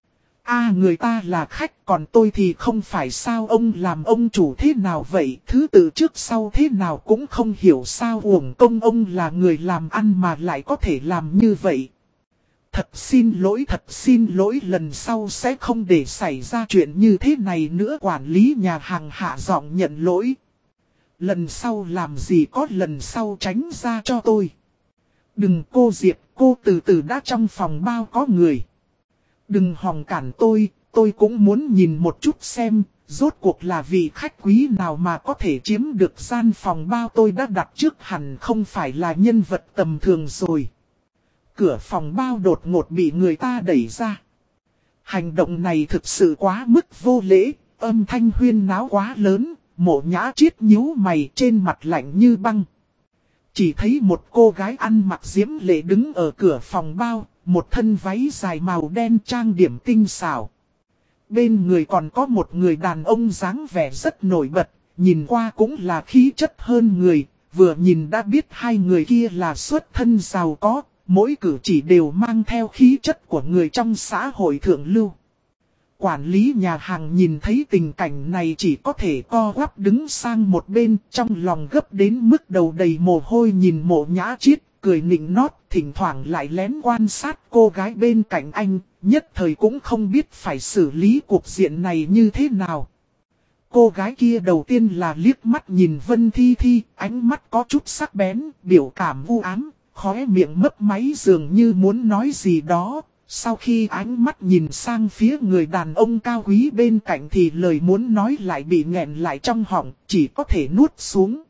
Người ta là khách, còn tôi thì không phải sao, ông làm ông chủ thế nào vậy, thứ tự trước sau thế nào cũng không hiểu sao, uổng công ông là người làm ăn mà lại có thể làm như vậy. Thật xin lỗi, lần sau sẽ không để xảy ra chuyện như thế này nữa. Quản lý nhà hàng hạ giọng nhận lỗi. Lần sau làm gì có lần sau, tránh ra cho tôi. Đừng cô Diệp, cô từ từ đã trong phòng bao có người. Đừng hòng cản tôi cũng muốn nhìn một chút xem, rốt cuộc là vị khách quý nào mà có thể chiếm được gian phòng bao tôi đã đặt trước, hẳn không phải là nhân vật tầm thường rồi. Cửa phòng bao đột ngột bị người ta đẩy ra. Hành động này thực sự quá mức vô lễ, âm thanh huyên náo quá lớn, Mộ Nhã Triết nhíu mày, trên mặt lạnh như băng. Chỉ thấy một cô gái ăn mặc diễm lệ đứng ở cửa phòng bao, một thân váy dài màu đen trang điểm tinh xảo. Bên người còn có một người đàn ông dáng vẻ rất nổi bật, nhìn qua cũng là khí chất hơn người, vừa nhìn đã biết hai người kia là xuất thân giàu có, mỗi cử chỉ đều mang theo khí chất của người trong xã hội thượng lưu. Quản lý nhà hàng nhìn thấy tình cảnh này chỉ có thể co quắp đứng sang một bên, trong lòng gấp đến mức đầu đầy mồ hôi, nhìn Mộ Nhã Triết, cười nịnh nót, thỉnh thoảng lại lén quan sát cô gái bên cạnh anh, nhất thời cũng không biết phải xử lý cuộc diện này như thế nào. Cô gái kia đầu tiên là liếc mắt nhìn Vân Thi Thi, ánh mắt có chút sắc bén, biểu cảm u ám, khóe miệng mấp máy dường như muốn nói gì đó. Sau khi ánh mắt nhìn sang phía người đàn ông cao quý bên cạnh thì lời muốn nói lại bị nghẹn lại trong họng, chỉ có thể nuốt xuống.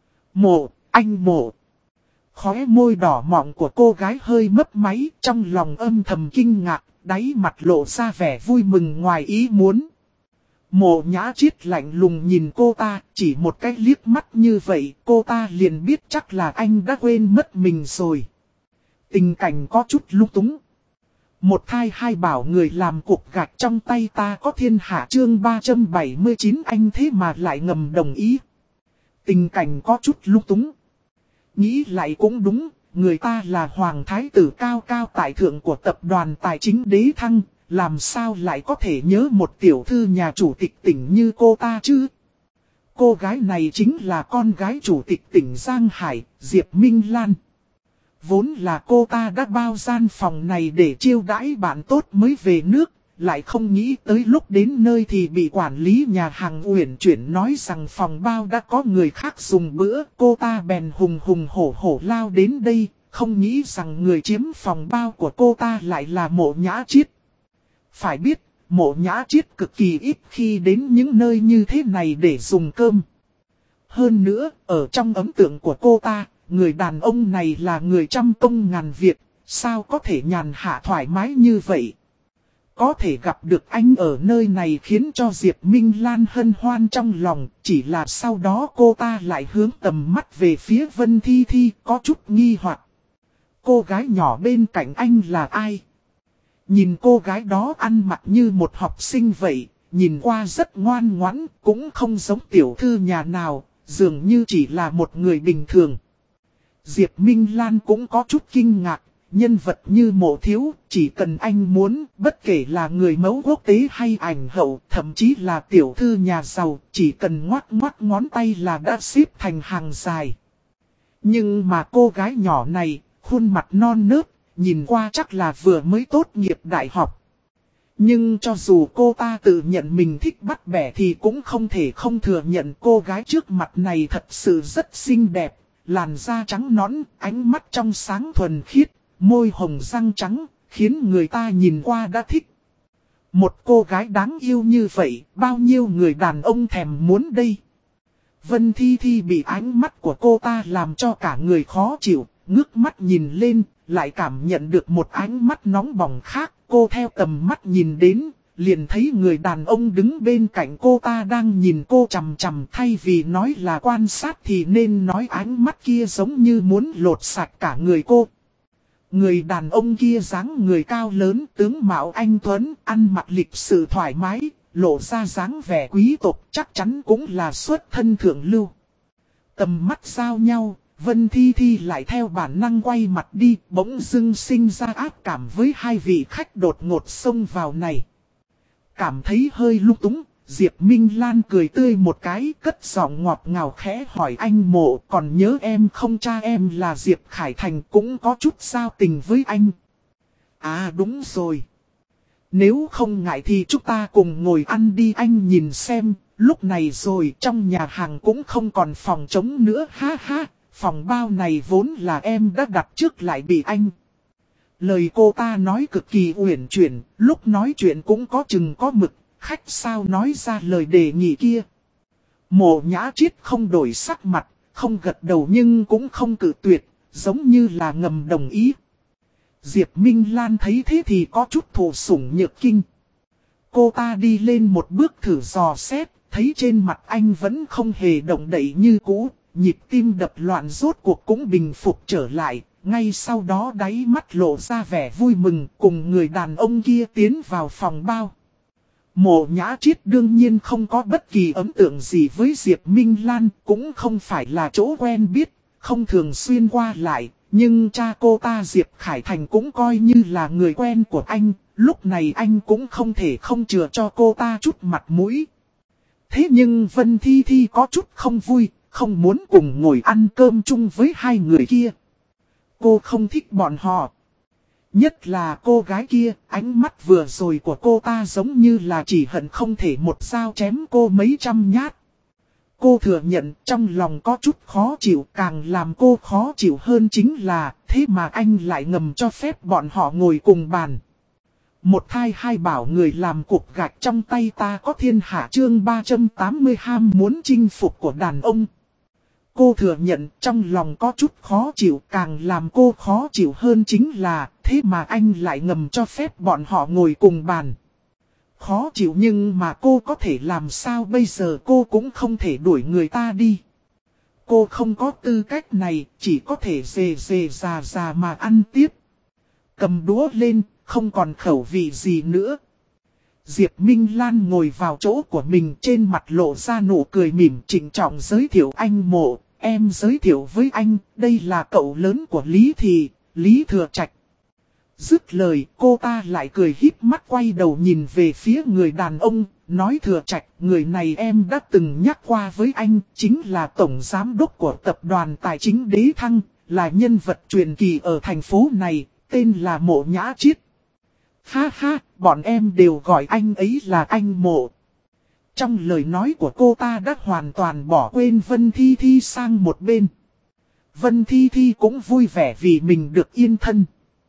Anh Mộ. Khóe môi đỏ mọng của cô gái hơi mấp máy, trong lòng âm thầm kinh ngạc, đáy mặt lộ ra vẻ vui mừng ngoài ý muốn. Mộ Nhã Triết lạnh lùng nhìn cô ta, chỉ một cái liếc mắt như vậy, cô ta liền biết chắc là anh đã quên mất mình rồi. Tình cảnh có chút lung túng. Một thai hai bảo người làm cục gạch trong tay ta có thiên hạ, chương 379, anh thế mà lại ngầm đồng ý. Tình cảnh có chút lung túng. Nghĩ lại cũng đúng, người ta là hoàng thái tử cao cao tại thượng của tập đoàn tài chính Đế Thăng, làm sao lại có thể nhớ một tiểu thư nhà chủ tịch tỉnh như cô ta chứ? Cô gái này chính là con gái chủ tịch tỉnh Giang Hải, Diệp Minh Lan. Vốn là cô ta đã bao gian phòng này để chiêu đãi bạn tốt mới về nước, lại không nghĩ tới lúc đến nơi thì bị quản lý nhà hàng uyển chuyển nói rằng phòng bao đã có người khác dùng bữa. Cô ta bèn hùng hùng hổ hổ lao đến đây, không nghĩ rằng người chiếm phòng bao của cô ta lại là Mộ Nhã Triết. Phải biết, Mộ Nhã Triết cực kỳ ít khi đến những nơi như thế này để dùng cơm. Hơn nữa, ở trong ấn tượng của cô ta, người đàn ông này là người trăm công ngàn việc, sao có thể nhàn hạ thoải mái như vậy. Có thể gặp được anh ở nơi này khiến cho Diệp Minh Lan hân hoan trong lòng, chỉ là sau đó cô ta lại hướng tầm mắt về phía Vân Thi Thi, có chút nghi hoặc. Cô gái nhỏ bên cạnh anh là ai? Nhìn cô gái đó ăn mặc như một học sinh vậy, nhìn qua rất ngoan ngoãn, cũng không giống tiểu thư nhà nào, dường như chỉ là một người bình thường. Diệp Minh Lan cũng có chút kinh ngạc, nhân vật như Mộ Thiếu, chỉ cần anh muốn, bất kể là người mẫu quốc tế hay ảnh hậu, thậm chí là tiểu thư nhà giàu, chỉ cần ngoắc ngoắc ngón tay là đã xếp thành hàng dài. Nhưng mà cô gái nhỏ này, khuôn mặt non nớt, nhìn qua chắc là vừa mới tốt nghiệp đại học. Nhưng cho dù cô ta tự nhận mình thích bắt bẻ thì cũng không thể không thừa nhận cô gái trước mặt này thật sự rất xinh đẹp. Làn da trắng nõn, ánh mắt trong sáng thuần khiết, môi hồng răng trắng, khiến người ta nhìn qua đã thích. Một cô gái đáng yêu như vậy, bao nhiêu người đàn ông thèm muốn đây. Vân Thi Thi bị ánh mắt của cô ta làm cho cả người khó chịu, ngước mắt nhìn lên, lại cảm nhận được một ánh mắt nóng bỏng khác. Cô theo tầm mắt nhìn đến, liền thấy người đàn ông đứng bên cạnh cô ta đang nhìn cô chằm chằm, thay vì nói là quan sát thì nên nói ánh mắt kia giống như muốn lột sạch cả người cô. Người đàn ông kia dáng người cao lớn, tướng mạo anh tuấn, ăn mặc lịch sự thoải mái, lộ ra dáng vẻ quý tộc, chắc chắn cũng là xuất thân thượng lưu. Tầm mắt giao nhau, Vân Thi Thi lại theo bản năng quay mặt đi, bỗng dưng sinh ra ác cảm với hai vị khách đột ngột xông vào này. Cảm thấy hơi lung túng, Diệp Minh Lan cười tươi một cái, cất giọng ngọt ngào khẽ hỏi anh Mộ, còn nhớ em không? Cha em là Diệp Khải Thành, cũng có chút giao tình với anh. À đúng rồi. Nếu không ngại thì chúng ta cùng ngồi ăn đi, anh nhìn xem, lúc này rồi trong nhà hàng cũng không còn phòng trống nữa, ha ha, phòng bao này vốn là em đã đặt trước lại bị anh. Lời cô ta nói cực kỳ uyển chuyển, lúc nói chuyện cũng có chừng có mực, khách sao nói ra lời đề nghị kia. Mộ Nhã Triết không đổi sắc mặt, không gật đầu nhưng cũng không cự tuyệt, giống như là ngầm đồng ý. Diệp Minh Lan thấy thế thì có chút thụ sủng nhược kinh. Cô ta đi lên một bước thử dò xét, thấy trên mặt anh vẫn không hề động đậy như cũ, nhịp tim đập loạn rốt cuộc cũng bình phục trở lại. Ngay sau đó đáy mắt lộ ra vẻ vui mừng, cùng người đàn ông kia tiến vào phòng bao. Mộ Nhã Triết đương nhiên không có bất kỳ ấn tượng gì với Diệp Minh Lan, cũng không phải là chỗ quen biết, không thường xuyên qua lại. Nhưng cha cô ta Diệp Khải Thành cũng coi như là người quen của anh, lúc này anh cũng không thể không chừa cho cô ta chút mặt mũi. Thế nhưng Vân Thi Thi có chút không vui, không muốn cùng ngồi ăn cơm chung với hai người kia. Cô không thích bọn họ. Nhất là cô gái kia, ánh mắt vừa rồi của cô ta giống như là chỉ hận không thể một dao chém cô mấy trăm nhát. Cô thừa nhận trong lòng có chút khó chịu, càng làm cô khó chịu hơn chính là thế mà anh lại ngầm cho phép bọn họ ngồi cùng bàn. Một thai hai bảo người làm cục gạch trong tay ta có thiên hạ, chương 380 ham muốn chinh phục của đàn ông. Cô thừa nhận trong lòng có chút khó chịu, càng làm cô khó chịu hơn chính là thế mà anh lại ngầm cho phép bọn họ ngồi cùng bàn. Khó chịu nhưng mà cô có thể làm sao bây giờ, cô cũng không thể đuổi người ta đi. Cô không có tư cách này, chỉ có thể dề già mà ăn tiếp. Cầm đũa lên, không còn khẩu vị gì nữa. Diệp Minh Lan ngồi vào chỗ của mình, trên mặt lộ ra nụ cười mỉm, trịnh trọng giới thiệu anh Mộ. Em giới thiệu với anh, đây là cậu lớn của Lý Thị, Lý Thừa Trạch. Dứt lời, cô ta lại cười híp mắt quay đầu nhìn về phía người đàn ông, nói Thừa Trạch, người này em đã từng nhắc qua với anh, chính là tổng giám đốc của tập đoàn tài chính Đế Thăng, là nhân vật truyền kỳ ở thành phố này, tên là Mộ Nhã Triết. Ha ha, bọn em đều gọi anh ấy là anh Mộ. Trong lời nói của cô ta đã hoàn toàn bỏ quên Vân Thi Thi sang một bên. Vân Thi Thi cũng vui vẻ vì mình được yên thân.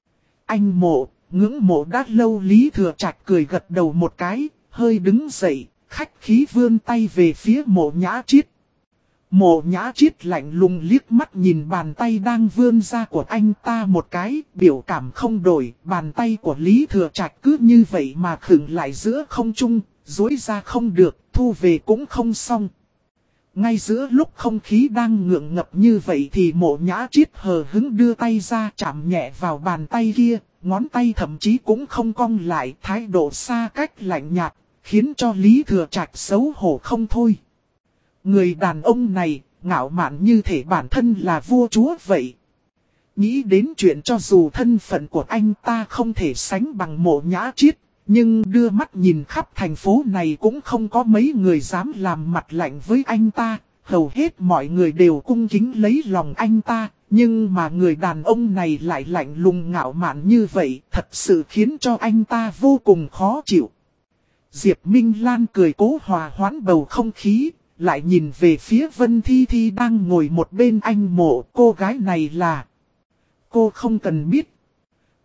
Anh Mộ, ngưỡng mộ đã lâu. Lý Thừa Trạch cười gật đầu một cái, hơi đứng dậy, khách khí vươn tay về phía Mộ Nhã Triết. Mộ Nhã Triết lạnh lùng liếc mắt nhìn bàn tay đang vươn ra của anh ta một cái, biểu cảm không đổi, bàn tay của Lý Thừa Trạch cứ như vậy mà khựng lại giữa không trung, duỗi ra không được, thu về cũng không xong. Ngay giữa lúc không khí đang ngượng ngập như vậy thì Mộ Nhã Triết hờ hứng đưa tay ra chạm nhẹ vào bàn tay kia, ngón tay thậm chí cũng không cong lại, thái độ xa cách lạnh nhạt, khiến cho Lý Thừa Trạch xấu hổ không thôi. Người đàn ông này, ngạo mạn như thể bản thân là vua chúa vậy. Nghĩ đến chuyện cho dù thân phận của anh ta không thể sánh bằng Mộ Nhã Triết, nhưng đưa mắt nhìn khắp thành phố này cũng không có mấy người dám làm mặt lạnh với anh ta. Hầu hết mọi người đều cung kính lấy lòng anh ta, nhưng mà người đàn ông này lại lạnh lùng ngạo mạn như vậy, thật sự khiến cho anh ta vô cùng khó chịu. Diệp Minh Lan cười cố hòa hoãn bầu không khí, lại nhìn về phía Vân Thi Thi đang ngồi một bên anh Mộ. Cô gái này là... Cô không cần biết.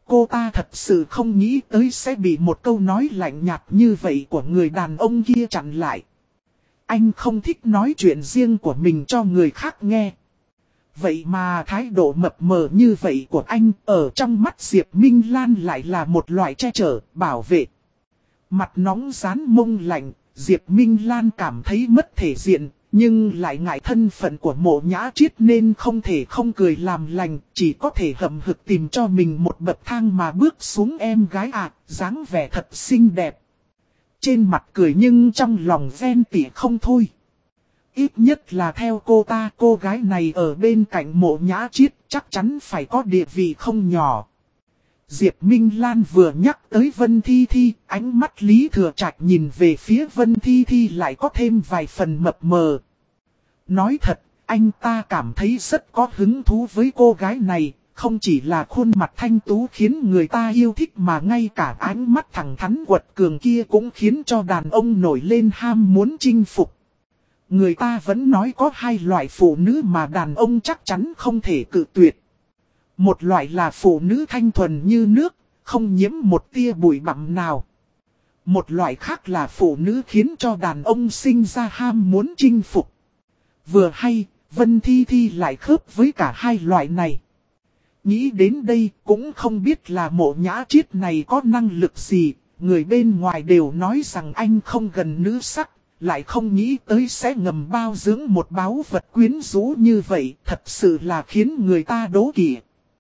Cô ta thật sự không nghĩ tới sẽ bị một câu nói lạnh nhạt như vậy của người đàn ông kia chặn lại. Anh không thích nói chuyện riêng của mình cho người khác nghe. Vậy mà thái độ mập mờ như vậy của anh ở trong mắt Diệp Minh Lan lại là một loại che chở, bảo vệ. Mặt nóng rán mông lạnh, Diệp Minh Lan cảm thấy mất thể diện, nhưng lại ngại thân phận của Mộ Nhã Triết nên không thể không cười làm lành, chỉ có thể hậm hực tìm cho mình một bậc thang mà bước xuống. Em gái dáng vẻ thật xinh đẹp. Trên mặt cười nhưng trong lòng ghen tị không thôi. Ít nhất là theo cô ta, cô gái này ở bên cạnh Mộ Nhã Triết chắc chắn phải có địa vị không nhỏ. Diệp Minh Lan vừa nhắc tới Vân Thi Thi, ánh mắt Lý Thừa Trạch nhìn về phía Vân Thi Thi lại có thêm vài phần mập mờ. Nói thật, anh ta cảm thấy rất có hứng thú với cô gái này, không chỉ là khuôn mặt thanh tú khiến người ta yêu thích mà ngay cả ánh mắt thẳng thắn quật cường kia cũng khiến cho đàn ông nổi lên ham muốn chinh phục. Người ta vẫn nói có hai loại phụ nữ mà đàn ông chắc chắn không thể cự tuyệt. Một loại là phụ nữ thanh thuần như nước, không nhiễm một tia bụi bặm nào. Một loại khác là phụ nữ khiến cho đàn ông sinh ra ham muốn chinh phục. Vừa hay, Vân Thi Thi lại khớp với cả hai loại này. Nghĩ đến đây cũng không biết là Mộ Nhã Triết này có năng lực gì, người bên ngoài đều nói rằng anh không gần nữ sắc. Lại không nghĩ tới sẽ ngầm bao dưỡng một báu vật quyến rũ như vậy, thật sự là khiến người ta đố kỵ.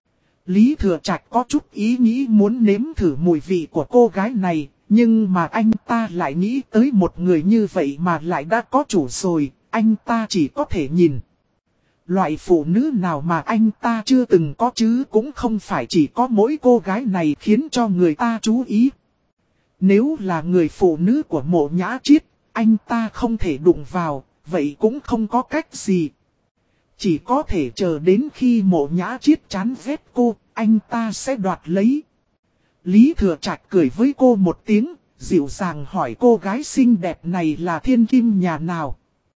Lý Thừa Trạch có chút ý nghĩ muốn nếm thử mùi vị của cô gái này, nhưng mà anh ta lại nghĩ tới một người như vậy mà lại đã có chủ rồi, anh ta chỉ có thể nhìn. Loại phụ nữ nào mà anh ta chưa từng có chứ cũng không phải chỉ có mỗi cô gái này khiến cho người ta chú ý. Nếu là người phụ nữ của Mộ Nhã Triết, anh ta không thể đụng vào, vậy cũng không có cách gì. Chỉ có thể chờ đến khi Mộ Nhã Triết chán ghét cô, anh ta sẽ đoạt lấy. Lý Thừa Trạch cười với cô một tiếng, dịu dàng hỏi cô gái xinh đẹp này là thiên kim nhà nào.